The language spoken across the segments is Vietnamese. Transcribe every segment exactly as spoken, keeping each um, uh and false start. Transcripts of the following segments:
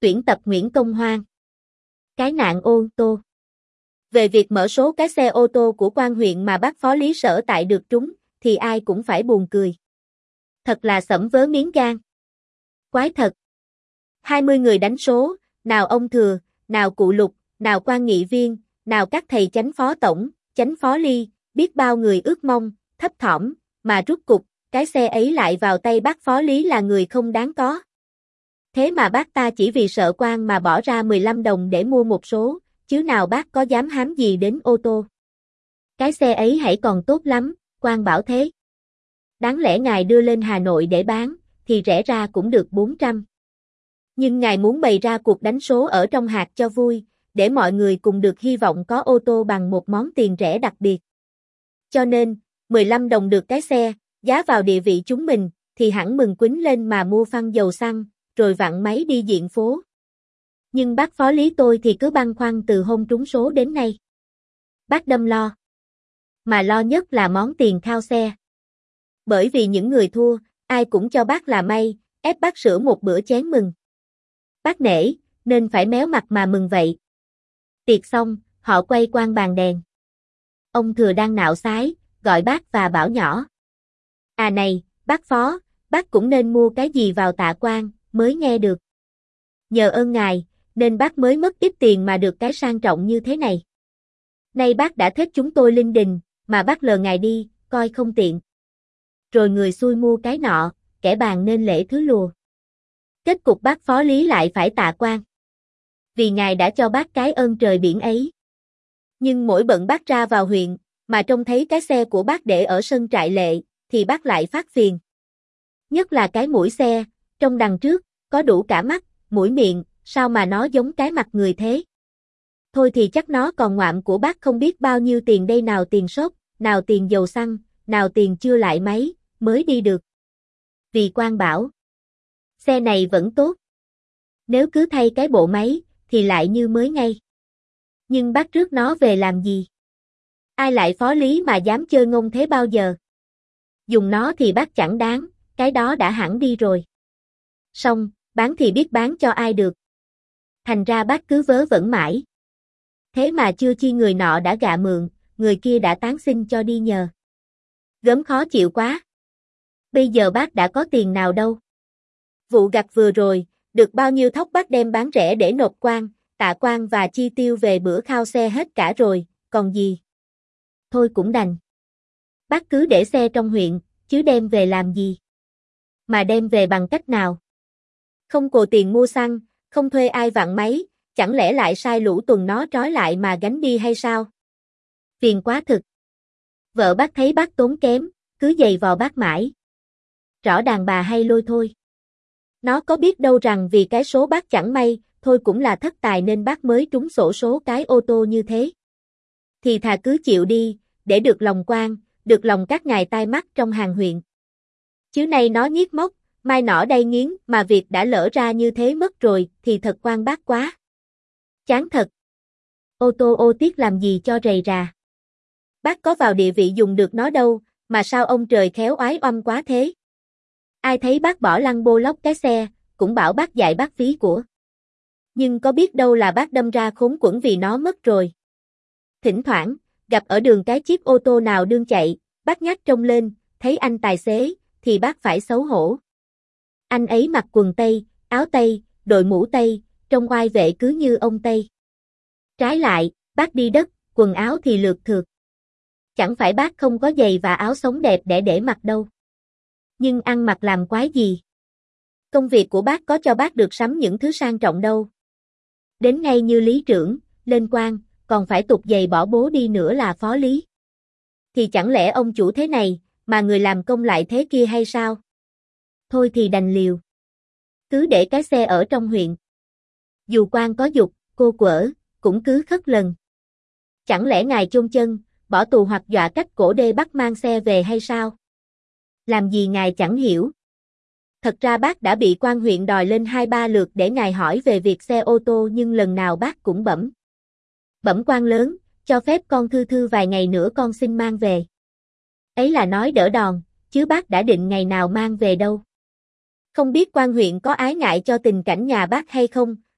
Tuyển tập Nguyễn Công Hoan. Cái nạn ô tô. Về việc mở số cái xe ô tô của quan huyện mà bác phó lý sở tại được trúng, thì ai cũng phải buồn cười. Thật là sẫm vớ miếng gan. Quái thật. hai mươi người đánh số, nào ông Thừa, nào cụ Lục, nào quan nghị viên, nào các thầy chánh phó tổng, chánh phó ly, biết bao người ước mong, thấp thỏm, mà rút cục, cái xe ấy lại vào tay bác phó lý là người không đáng có. Thế mà bác ta chỉ vì sợ quan mà bỏ ra mười lăm đồng để mua một số, chứ nào bác có dám hám gì đến ô tô. Cái xe ấy hãy còn tốt lắm, quan bảo thế. Đáng lẽ ngài đưa lên Hà Nội để bán, thì rẻ ra cũng được bốn trăm. Nhưng ngài muốn bày ra cuộc đánh số ở trong hạt cho vui, để mọi người cùng được hy vọng có ô tô bằng một món tiền rẻ đặc biệt. Cho nên, mười lăm đồng được cái xe, giá vào địa vị chúng mình, thì hẳn mừng quýnh lên mà mua xăng dầu xăng, rồi vặn máy đi diện phố. Nhưng bác phó lý tôi thì cứ băn khoăn từ hôm trúng số đến nay. Bác đâm lo. Mà lo nhất là món tiền khao xe. Bởi vì những người thua, ai cũng cho bác là may, ép bác sửa một bữa chén mừng. Bác nể, nên phải méo mặt mà mừng vậy. Tiệc xong, họ quay quang bàn đèn. Ông Thừa đang nạo xái, gọi bác và bảo nhỏ. À này, bác phó, bác cũng nên mua cái gì vào tạ quan, mới nghe được. Nhờ ơn ngài, nên bác mới mất ít tiền mà được cái sang trọng như thế này. Nay bác đã thết chúng tôi linh đình, mà bác lờ ngài đi, coi không tiện. Rồi người xui mua cái nọ, kẻ bàn nên lễ thứ lùa. Kết cục bác phó lý lại phải tạ quan. Vì ngài đã cho bác cái ơn trời biển ấy. Nhưng mỗi bận bác ra vào huyện, mà trông thấy cái xe của bác để ở sân trại lệ, thì bác lại phát phiền. Nhất là cái mũi xe, trong đằng trước, có đủ cả mắt, mũi miệng, sao mà nó giống cái mặt người thế? Thôi thì chắc nó còn ngoạm của bác không biết bao nhiêu tiền đây, nào tiền sốt, nào tiền dầu xăng, nào tiền chưa lại máy, mới đi được. Vì quan bảo, xe này vẫn tốt. Nếu cứ thay cái bộ máy, thì lại như mới ngay. Nhưng bác rước nó về làm gì? Ai lại phó lý mà dám chơi ngông thế bao giờ? Dùng nó thì bác chẳng đáng, cái đó đã hẳn đi rồi. Xong, bán thì biết bán cho ai được. Thành ra bác cứ vớ vẩn mãi. Thế mà chưa chi người nọ đã gạ mượn, người kia đã tán xin cho đi nhờ. Gớm khó chịu quá. Bây giờ bác đã có tiền nào đâu. Vụ gặt vừa rồi, được bao nhiêu thóc bác đem bán rẻ để nộp quan, tạ quan và chi tiêu về bữa khao xe hết cả rồi, còn gì. Thôi cũng đành. Bác cứ để xe trong huyện, chứ đem về làm gì? Mà đem về bằng cách nào? Không cồ tiền mua xăng, không thuê ai vặn máy, chẳng lẽ lại sai lũ tuần nó trói lại mà gánh đi hay sao? Phiền quá thực. Vợ bác thấy bác tốn kém, cứ giày vò bác mãi. Rõ đàn bà hay lôi thôi. Nó có biết đâu rằng vì cái số bác chẳng may, thôi cũng là thất tài nên bác mới trúng xổ số cái ô tô như thế. Thì thà cứ chịu đi, để được lòng quan, được lòng các ngài tai mắt trong hàng huyện. Chứ nay nó nhiếc móc, mai nọ đây nghiến, mà việc đã lỡ ra như thế mất rồi, thì thật quan bác quá. Chán thật. Ô tô ô tiếc làm gì cho rầy rà. Bác có vào địa vị dùng được nó đâu, mà sao ông trời khéo oái oăm quá thế. Ai thấy bác bỏ lăng bô lóc cái xe, cũng bảo bác dạy bác phí của. Nhưng có biết đâu là bác đâm ra khốn quẫn vì nó mất rồi. Thỉnh thoảng, gặp ở đường cái chiếc ô tô nào đương chạy, bác nhắc trông lên, thấy anh tài xế, thì bác phải xấu hổ. Anh ấy mặc quần tây, áo tây, đội mũ tây, trông oai vệ cứ như ông Tây. Trái lại, bác đi đất, quần áo thì lượt thượt. Chẳng phải bác không có giày và áo sống đẹp để để mặc đâu. Nhưng ăn mặc làm quái gì? Công việc của bác có cho bác được sắm những thứ sang trọng đâu. Đến ngay như lý trưởng, lên quan, còn phải tục giày bỏ bố đi nữa là phó lý. Thì chẳng lẽ ông chủ thế này, mà người làm công lại thế kia hay sao? Thôi thì đành liều. Cứ để cái xe ở trong huyện. Dù quan có dục, cô quở, cũng cứ khất lần. Chẳng lẽ ngài chôn chân, bỏ tù hoặc dọa cách cổ đê bắt mang xe về hay sao? Làm gì ngài chẳng hiểu. Thật ra bác đã bị quan huyện đòi lên hai ba lượt để ngài hỏi về việc xe ô tô nhưng lần nào bác cũng bẩm. Bẩm quan lớn, cho phép con thư thư vài ngày nữa con xin mang về. Ấy là nói đỡ đòn, chứ bác đã định ngày nào mang về đâu. Không biết quan huyện có ái ngại cho tình cảnh nhà bác hay không,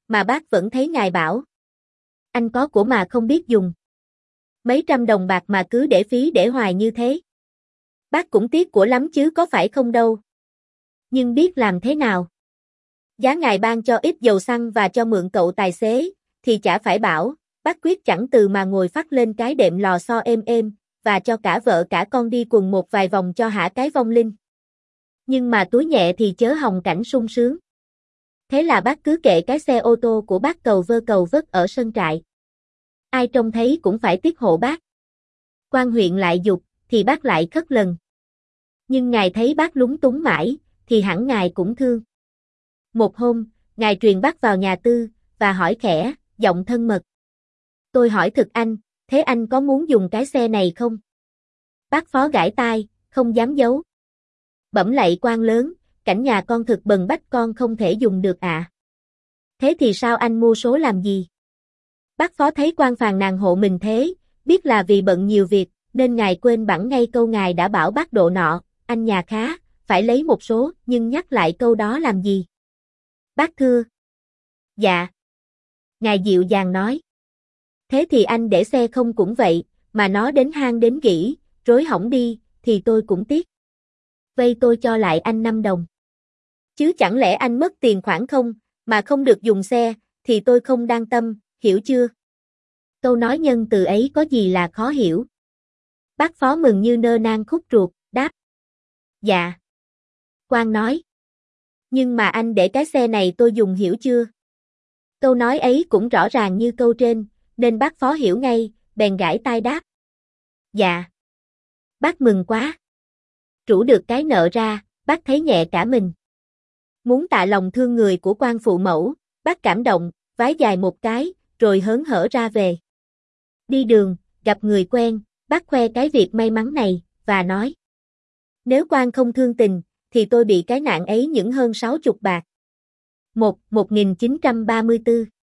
mà bác vẫn thấy ngài bảo. Anh có của mà không biết dùng. Mấy trăm đồng bạc mà cứ để phí để hoài như thế. Bác cũng tiếc của lắm chứ có phải không đâu. Nhưng biết làm thế nào? Giá ngài ban cho ít dầu xăng và cho mượn cậu tài xế, thì chả phải bảo, bác quyết chẳng từ mà ngồi phắt lên cái đệm lò xo êm êm, và cho cả vợ cả con đi quần một vài vòng cho hả cái vong linh. Nhưng mà túi nhẹ thì chớ hòng cảnh sung sướng. Thế là bác cứ kệ cái xe ô tô của bác cầu vơ cầu vất ở sân trại. Ai trông thấy cũng phải tiếc hộ bác. Quan huyện lại giục, thì bác lại khất lần. Nhưng ngài thấy bác lúng túng mãi, thì hẳn ngài cũng thương. Một hôm, ngài truyền bác vào nhà tư, và hỏi khẽ, giọng thân mật. Tôi hỏi thực anh, thế anh có muốn dùng cái xe này không? Bác phó gãi tai, không dám giấu. Bẩm lạy quan lớn, cảnh nhà con thực bần bách con không thể dùng được ạ. À. Thế thì sao anh mua số làm gì? Bác phó thấy quan phàn nàn hộ mình thế, biết là vì bận nhiều việc, nên ngài quên bẵng ngay câu ngài đã bảo bác độ nọ, anh nhà khá, phải lấy một số, nhưng nhắc lại câu đó làm gì? Bác thưa. Dạ. Ngài dịu dàng nói. Thế thì anh để xe không cũng vậy, mà nó đến hang đến gỉ, rối hỏng đi, thì tôi cũng tiếc. Vây tôi cho lại anh năm đồng. Chứ chẳng lẽ anh mất tiền khoản không, mà không được dùng xe, thì tôi không đang tâm, hiểu chưa? Câu nói nhân từ ấy có gì là khó hiểu. Bác phó mừng như nơ nang khúc ruột, đáp. Dạ. Quan nói. Nhưng mà anh để cái xe này tôi dùng hiểu chưa? Câu nói ấy cũng rõ ràng như câu trên, nên bác phó hiểu ngay, bèn gãi tai đáp. Dạ. Bác mừng quá. Trũ được cái nợ ra, bác thấy nhẹ cả mình. Muốn tạ lòng thương người của quan phụ mẫu, bác cảm động, vái dài một cái, rồi hớn hở ra về. Đi đường, gặp người quen, bác khoe cái việc may mắn này, và nói. Nếu quan không thương tình, thì tôi bị cái nạn ấy những hơn sáu chục bạc. một. một nghìn chín trăm ba mươi tư